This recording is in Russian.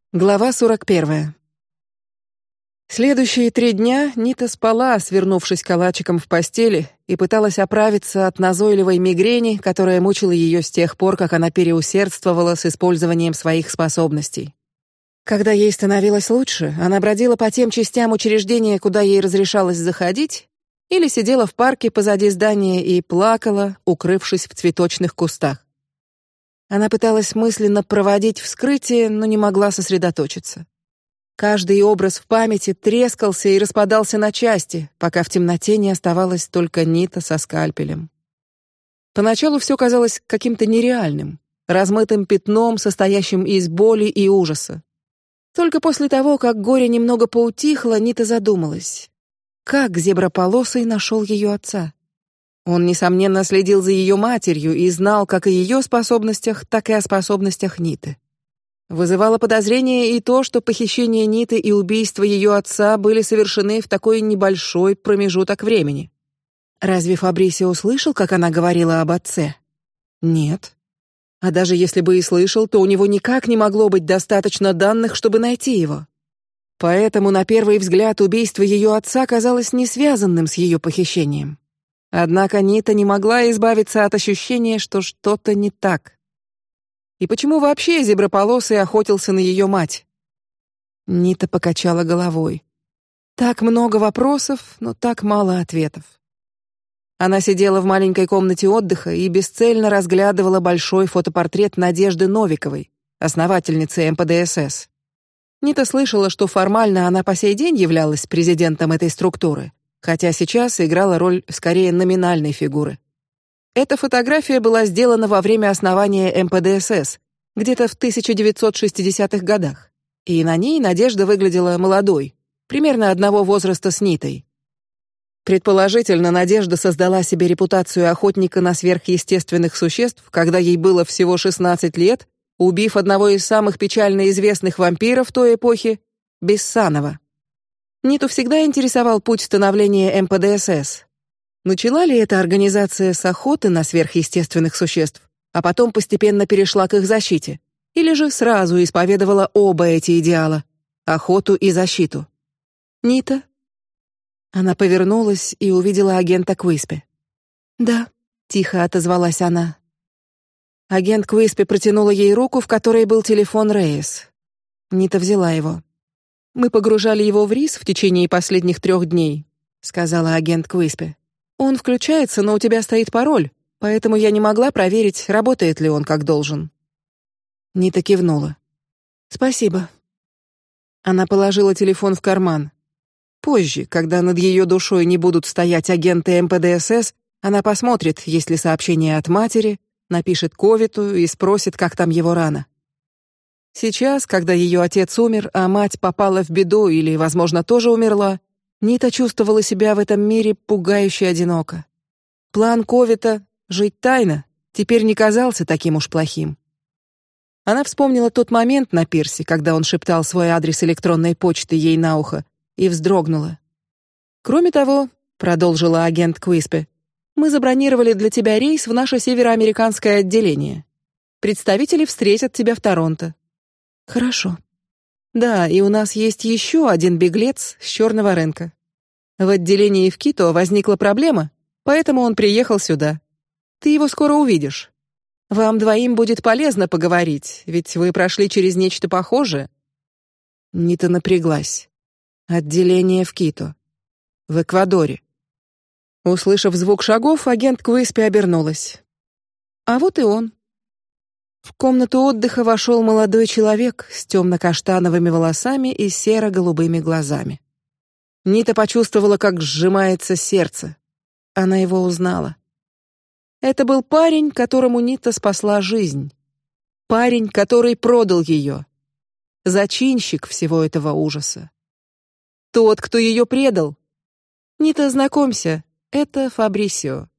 Глава 41. Следующие 3 дня Нита спала, свернувшись калачиком в постели, и пыталась оправиться от назойливой мигрени, которая мучила ее с тех пор, как она переусердствовала с использованием своих способностей. Когда ей становилось лучше, она бродила по тем частям учреждения, куда ей разрешалось заходить, или сидела в парке позади здания и плакала, укрывшись в цветочных кустах. Она пыталась мысленно проводить вскрытие, но не могла сосредоточиться. Каждый образ в памяти трескался и распадался на части, пока в темноте не оставалась только Нита со скальпелем. Поначалу все казалось каким-то нереальным, размытым пятном, состоящим из боли и ужаса. Только после того, как горе немного поутихло, Нита задумалась: как Зеброполосый нашел ее отца? Он, несомненно, следил за ее матерью и знал как о ее способностях, так и о способностях Ниты. Вызывало подозрение и то, что похищение Ниты и убийство ее отца были совершены в такой небольшой промежуток времени. Разве Фабрисио услышал, как она говорила об отце? Нет. А даже если бы и слышал, то у него никак не могло быть достаточно данных, чтобы найти его. Поэтому на первый взгляд убийство ее отца казалось не связанным с ее похищением. Однако Нита не могла избавиться от ощущения, что что-то не так. И почему вообще Зеброполосый охотился на ее мать? Нита покачала головой. Так много вопросов, но так мало ответов. Она сидела в маленькой комнате отдыха и бесцельно разглядывала большой фотопортрет Надежды Новиковой, основательницы МПДСС. Нита слышала, что формально она по сей день являлась президентом этой структуры, хотя сейчас играла роль скорее номинальной фигуры. Эта фотография была сделана во время основания МПДСС, где-то в 1960-х годах, и на ней Надежда выглядела молодой, примерно одного возраста с Нитой. Предположительно, Надежда создала себе репутацию охотника на сверхъестественных существ, когда ей было всего 16 лет, убив одного из самых печально известных вампиров той эпохи — Бессанова. Ниту всегда интересовал путь становления МПДСС. Начала ли эта организация с охоты на сверхъестественных существ, а потом постепенно перешла к их защите, или же сразу исповедовала оба эти идеала — охоту и защиту? Нита. Она повернулась и увидела агента Квиспи. Да, тихо отозвалась она. Агент Квиспи протянула ей руку, в которой был телефон Рейс. Нита взяла его. Мы погружали его в рис в течение последних 3 дней, сказала агент Квиспи. Он включается, но у тебя стоит пароль, поэтому я не могла проверить, работает ли он как должен. Нита кивнула. Спасибо. Она положила телефон в карман. Позже, когда над ее душой не будут стоять агенты МПДСС, она посмотрит, есть ли сообщение от матери, напишет Ковиту и спросит, как там его рана. Сейчас, когда ее отец умер, а мать попала в беду или, возможно, тоже умерла, Нита чувствовала себя в этом мире пугающе одиноко. План Ковита жить тайно теперь не казался таким уж плохим. Она вспомнила тот момент на пирсе, когда он шептал свой адрес электронной почты ей на ухо, и вздрогнула. Кроме того, продолжила агент Квиспи, мы забронировали для тебя рейс в наше североамериканское отделение. Представители встретят тебя в Торонто. Хорошо. Да, и у нас есть еще один беглец с черного рынка. В отделении в Кито возникла проблема, поэтому он приехал сюда. Ты его скоро увидишь. Вам двоим будет полезно поговорить, ведь вы прошли через нечто похожее. Нита напряглась. Отделение в Кито, в Эквадоре. Услышав звук шагов, агент Квиспи обернулась. А вот и он. В комнату отдыха вошел молодой человек с темно-каштановыми волосами и серо-голубыми глазами. Нита почувствовала, как сжимается сердце. Она его узнала. Это был парень, которому Нита спасла жизнь. Парень, который продал ее. Зачинщик всего этого ужаса. Тот, кто ее предал. Нита, знакомься, это Фабрисио.